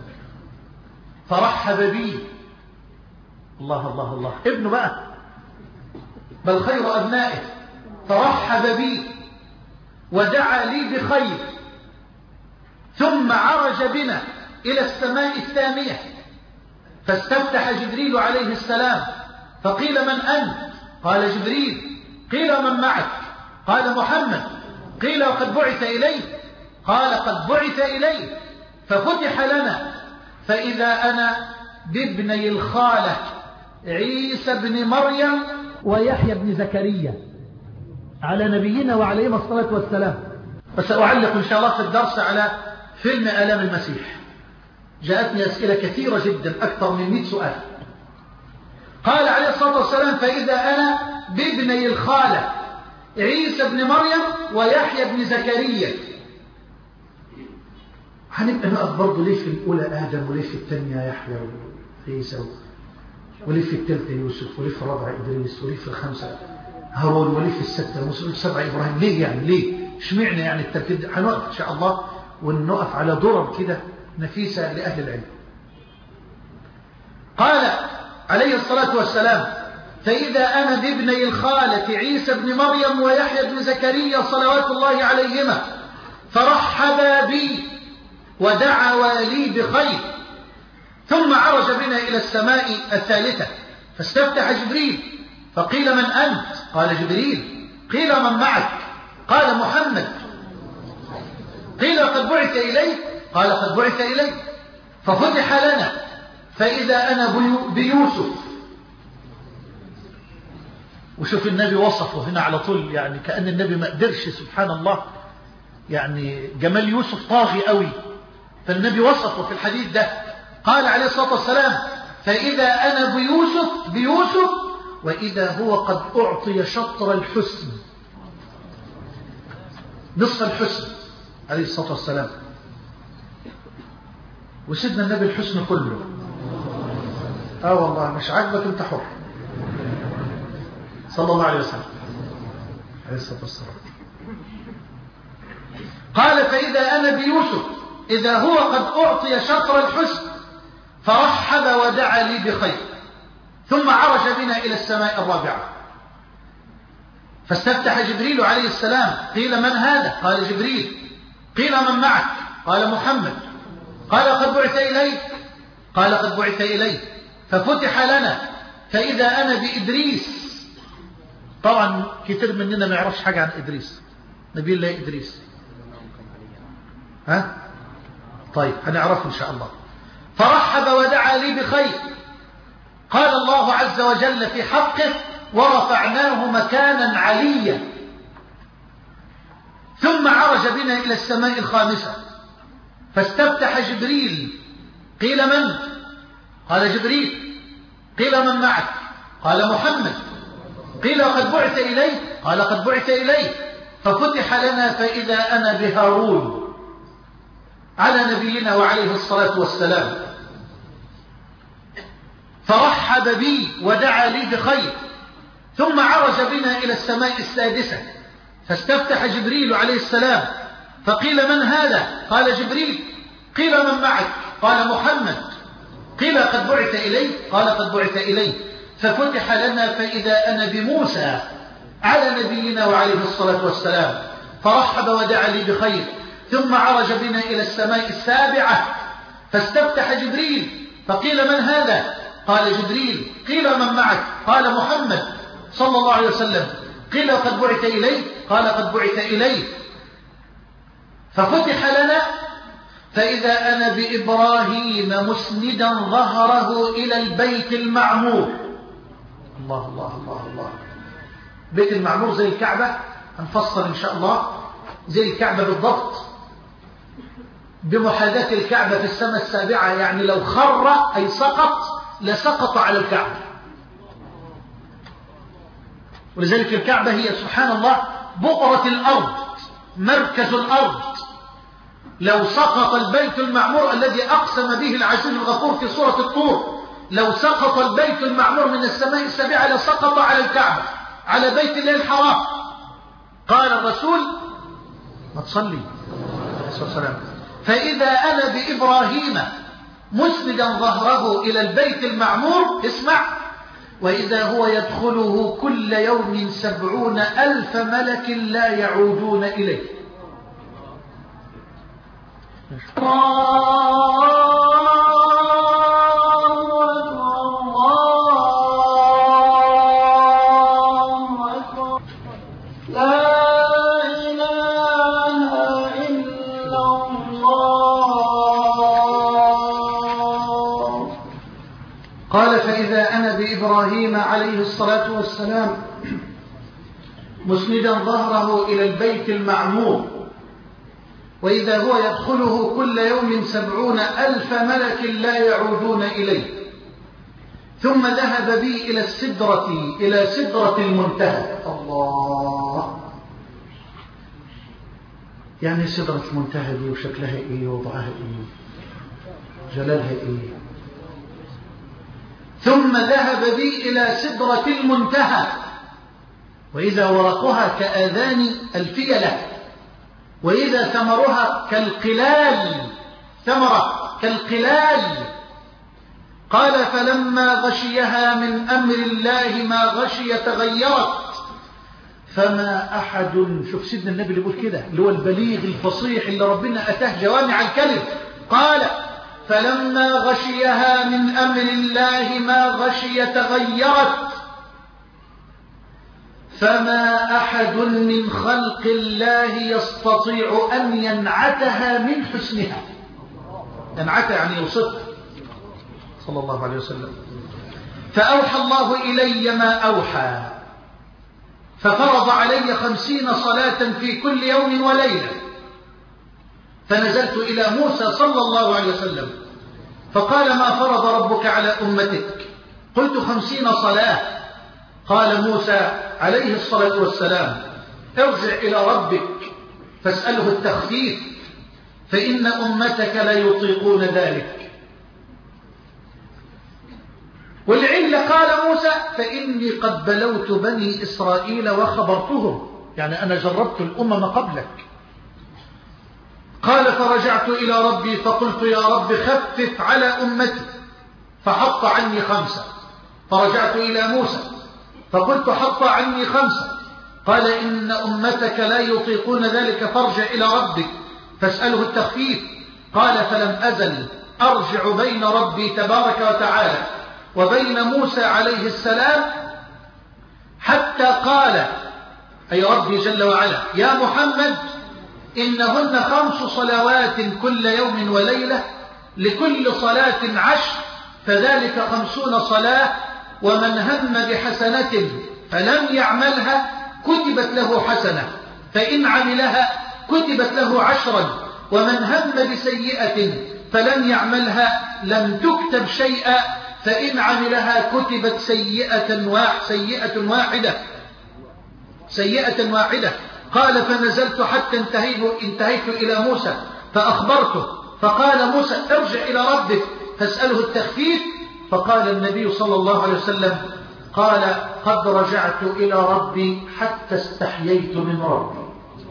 Speaker 1: فرحب بي. الله الله الله، ابنه بقى، بل خير أبنائه. فرحب بي ودعا لي بخير، ثم عرج بنا إلى السماء الثانية فاستفتح جبريل عليه السلام فقيل من أنت؟ قال جبريل. قيل من معك؟ قال محمد. قيل وقد بعث إليه؟ قال قد بعث إليه. ففتح لنا فإذا أنا بابني الخالة عيسى بن مريم ويحيى بن زكريا على نبينا وعليهما الصلاة والسلام. وسأعلق إن شاء الله في الدرس على فيلم آلام المسيح. جاءتني أسئلة كثيرة جدا، أكثر من مئة سؤال. قال عليه الصلاة والسلام فإذا أنا بابني الخالة عيسى بن مريم ويحيى بن زكريا. هنبقى نقف برضه ليه في الأولى آدم، وليه في الثانية يحيى وعيسى، وليه في الثالثة يوسف، وليه في الرابعة إدريس، وليه في الخامسة هارون، وليه في الستة موسى، وليه في السبعة إبراهيم؟ ليه يعني؟ ليه؟ اشمعنا يعني الترتيب ده؟ هنقف إن شاء الله ونقف على ضرب كده نفيسة لأهل العلم. قال عليه الصلاة والسلام فإذا أنا بابني الخالة عيسى بن مريم ويحيى بن زكريا صلوات الله عليهما، فرحبا بي ودعوا لي بخير، ثم عرج بنا إلى السماء الثالثة فاستفتح جبريل فقيل من أنت؟ قال جبريل. قيل من معك؟ قال محمد. قيل قد بعث إليه؟ قال قد بعث إليه. ففتح لنا فإذا أنا بيوسف. وشوف النبي وصفه هنا على طول، يعني كأن النبي ما قدرش، سبحان الله، يعني جمال يوسف طاغي قوي، فالنبي وصفه في الحديث ده. قال عليه الصلاة والسلام فإذا أنا بيوسف بيوسف وإذا هو قد أعطي شطر الحسن، نصف الحسن عليه الصلاة والسلام. وسيدنا النبي الحسن كله. اه والله مش عاجبك انت حر، صلى الله عليه وسلم عليه الصلاة والسلام. قال فإذا أنا بيوسف إذا هو قد أعطي شطر الحسن، فرحب ودعا لي بخير، ثم عرج بنا إلى السماء الرابعة فاستفتح جبريل عليه السلام. قيل من هذا؟ قال جبريل. قيل من معك؟ قال محمد. قال قد بعث إليه؟ قال قد بعث إليه. ففتح لنا فإذا أنا بإدريس. طبعا كتير مننا ما يعرفش حاجة عن إدريس، نبي الله إدريس. ها؟ طيب هنعرفه إن شاء الله. فرحب ودعا لي بخير. قال الله عز وجل في حقه ورفعناه مكانا عليا. ثم عرج بنا إلى السماء الخامسة فاستفتح جبريل. قيل من؟ قال جبريل. قيل من معك؟ قال محمد. قيل وقد بعث إليه؟ قال قد بعث إليه. ففتح لنا فإذا أنا بهارون على نبينا وعليه الصلاة والسلام، فرحب بي ودعا لي بخير، ثم عرج بنا إلى السماء السادسة فاستفتح جبريل عليه السلام. فقيل من هذا؟ قال جبريل. قيل من معك؟ قال محمد. قيل قد بعث إليه؟ قال قد بعث إليه. ففتح لنا فإذا أنا بموسى على نبينا وعليه الصلاة والسلام، فرحب ودعا لي بخير، ثم عرج بنا إلى السماء السابعة فاستفتح جبريل. فقيل من هذا؟ قال جبريل. قيل من معك؟ قال محمد صلى الله عليه وسلم. قيل قد بعث إليه؟ قال قد بعث إليه. ففتح لنا فإذا أنا بإبراهيم مسندا ظهره إلى البيت المعمور. الله الله الله الله. بيت المعمور زي الكعبة، هنفصل إن شاء الله، زي الكعبة بالضبط، بمحاذاة الكعبة في السماء السابعة، يعني لو خر أي سقط لسقط على الكعبة. ولذلك الكعبة هي سبحان الله بؤرة الأرض، مركز الأرض. لو سقط البيت المعمور الذي أقسم به العزيز الغفور في سورة الطور، لو سقط البيت المعمور من السماء السابعة لسقط على الكعبة، على بيت الله الحرام. قال الرسول ما تصلي عليه الصلاة والسلام: فإذا أنا بإبراهيم مسندا ظهره إلى البيت المعمور، اسمع، وإذا هو يدخله كل يوم سبعون ألف ملك لا يعودون إليه. قال: فإذا أنا بإبراهيم عليه الصلاة والسلام مسندا ظهره إلى البيت المعمور، وإذا هو يدخله كل يوم سبعون ألف ملك لا يعودون إليه، ثم ذهب بي إلى السدرة إلى سدرة المنتهى. الله، يعني سدرة المنتهى دي وشكلها إيه ووضعها إيه جلالها إيه؟ ثم ذهب بي إلى سدرة المنتهى، وإذا ورقها كآذان الفيلة، وإذا ثمرها كالقلال، ثمرة كالقلال. قال: فلما غشيها من أمر الله ما غشي تغيرت، فما أحد، شوف سيدنا النبي اللي يقول كده، اللي هو البليغ الفصيح اللي ربنا أتاه جوامع الكلم. قال: فلما غشيها من أمر الله ما غشي تغيرت، فما أحد من خلق الله يستطيع أن ينعتها من حسنها. ينعتها يعني يوصفها صلى الله عليه وسلم. فأوحى الله إلي ما أوحى، ففرض علي خمسين صلاة في كل يوم وليلة. فنزلت إلى موسى صلى الله عليه وسلم فقال: ما فرض ربك على أمتك؟ قلت: خمسين صلاة. قال موسى عليه الصلاة والسلام: ارجع إلى ربك فاسأله التخفيف، فإن أمتك لا يطيقون ذلك. والعلة قال موسى: فإني قد بلوت بني إسرائيل وخبرتهم، يعني أنا جربت الأمم قبلك. قال: فرجعت إلى ربي فقلت: يا رب خفف على أمتي، فحط عني خمسة. فرجعت إلى موسى فقلت: حط عني خمسة. قال: إن أمتك لا يطيقون ذلك، فارجع إلى ربك فاسأله التخفيف. قال: فلم أزل أرجع بين ربي تبارك وتعالى وبين موسى عليه السلام، حتى قال أي ربي جل وعلا: يا محمد، إنهن خمس صلوات كل يوم وليلة، لكل صلاة عشر، فذلك خمسون صلاة، ومن هم بحسنة فلم يعملها كتبت له حسنة، فإن عملها كتبت له عشرا، ومن هم بسيئة فلم يعملها لم تكتب شيئا، فإن عملها كتبت سيئة واحدة سيئة واحدة سيئة واحدة. قال: فنزلت حتى انتهيت, انتهيت إلى موسى فأخبرته، فقال موسى: ارجع إلى ربك فاسأله التخفيف. فقال النبي صلى الله عليه وسلم: قال: قد رجعت إلى ربي حتى استحييت من ربي.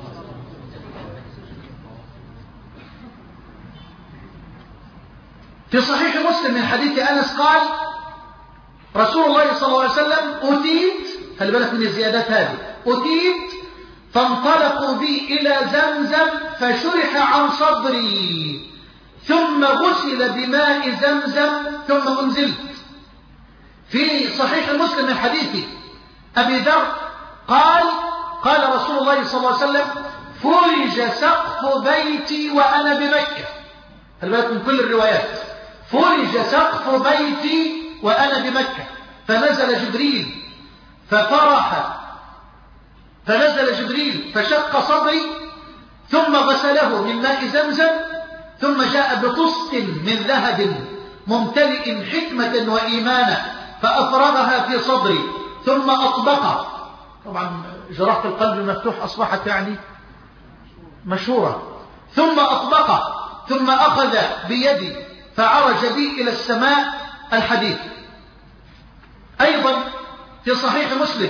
Speaker 1: في صحيح مسلم من حديث أنس قال: رسول الله صلى الله عليه وسلم: أتيت، خلي بالك من الزيادات هذه، أتيت فانطلقوا بي إلى زمزم فشرح عن صدري، ثم غسل بماء زمزم ثم أنزلت. في صحيح مسلم من حديث أبي ذر قال: قال رسول الله صلى الله عليه وسلم: فرج سقف بيتي وأنا بمكة. البيت من كل الروايات. فرج سقف بيتي وأنا بمكة فنزل جبريل ففرح فنزل جبريل فشق صدري ثم غسله من ماء زمزم ثم جاء بطست من ذهب ممتلئ حكمة وإيمانا فأفرغها في صدري ثم أطبقه. طبعا جراحة القلب المفتوح أصبحت يعني مشهورة. ثم أطبقه ثم أخذ بيدي فعرج بي إلى السماء الحديث. أيضا في صحيح مسلم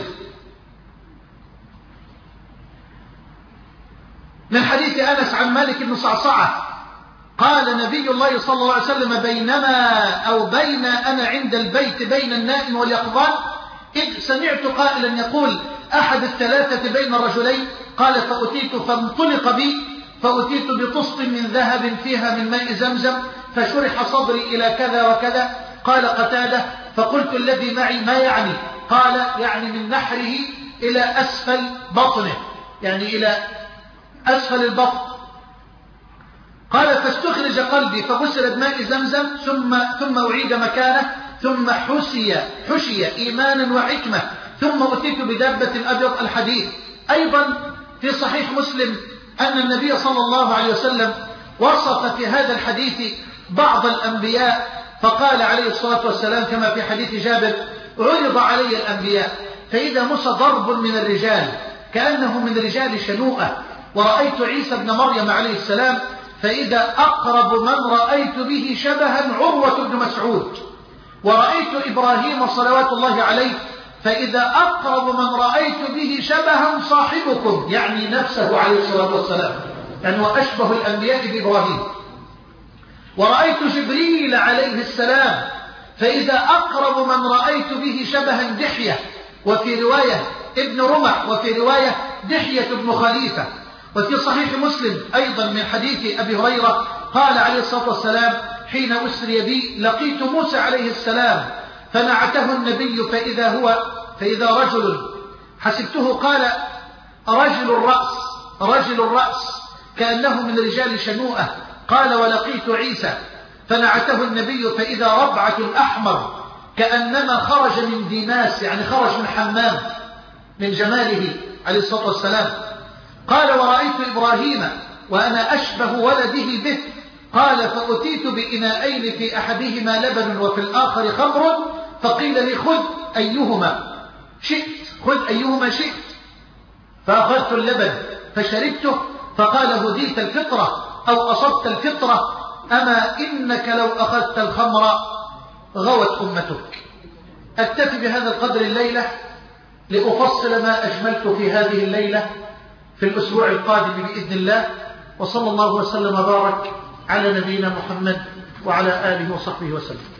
Speaker 1: من حديث أنس عن مالك بن صعصعة قال نبي الله صلى الله عليه وسلم بينما أو بين أنا عند البيت بين النائم واليقظان إذ سمعت قائلا يقول أحد الثلاثة بين الرجلين قال فأتيت فانطلق بي فأتيت بطست من ذهب فيها من ماء زمزم فشرح صدري إلى كذا وكذا. قال قتادة فقلت الذي معي ما يعني؟ قال يعني من نحره إلى أسفل بطنه، يعني إلى أسفل البطن. قال فاستخرج قلبي فغسل بماء زمزم ثم ثم أعيد مكانه ثم حشي حشي إيمانا وحكمة ثم أتيت بدابة أبيض الحديث. أيضا في صحيح مسلم أن النبي صلى الله عليه وسلم وصف في هذا الحديث بعض الأنبياء فقال عليه الصلاة والسلام كما في حديث جابر عرض علي الأنبياء فإذا موسى ضرب من الرجال كأنه من رجال شنوءة، ورأيت عيسى بن مريم عليه السلام فإذا أقرب من رأيت به شبها عروة بن مسعود، ورأيت إبراهيم صلوات الله عليه فإذا أقرب من رأيت به شبها صاحبكم، يعني نفسه عليه الصلاة والسلام، يعني وأشبه الأنبياء بإبراهيم. ورأيت جبريل عليه السلام فإذا أقرب من رأيت به شبها دحية، وفي رواية ابن رمح، وفي رواية دحية بن خليفة. وفي صحيح مسلم أيضا من حديث أبي هريرة قال عليه الصلاة والسلام حين أسري بي لقيت موسى عليه السلام فنعته النبي فإذا هو فإذا رجل حسبته قال رجل الرأس رجل الرأس كأنه من رجال شنوءة. قال ولقيت عيسى فنعته النبي فإذا ربعة أحمر كأنما خرج من ديناس، يعني خرج من حمام من جماله عليه الصلاة والسلام. قال ورأيت إبراهيم وأنا أشبه ولده به. قال فأتيت بإناءين في أحدهما لبن وفي الآخر خمر فقيل لي خذ أيهما شئت خذ أيهما شئت فأخذت اللبن فشربته فقال هديت الفطرة أو أصبت الفطرة أما إنك لو أخذت الخمر غوت أمتك. أكتفي بهذا القدر الليلة لأفصل ما أجملت في هذه الليلة في الأسبوع القادم بإذن الله. وصلى الله وسلم وبارك على نبينا محمد وعلى آله وصحبه وسلم.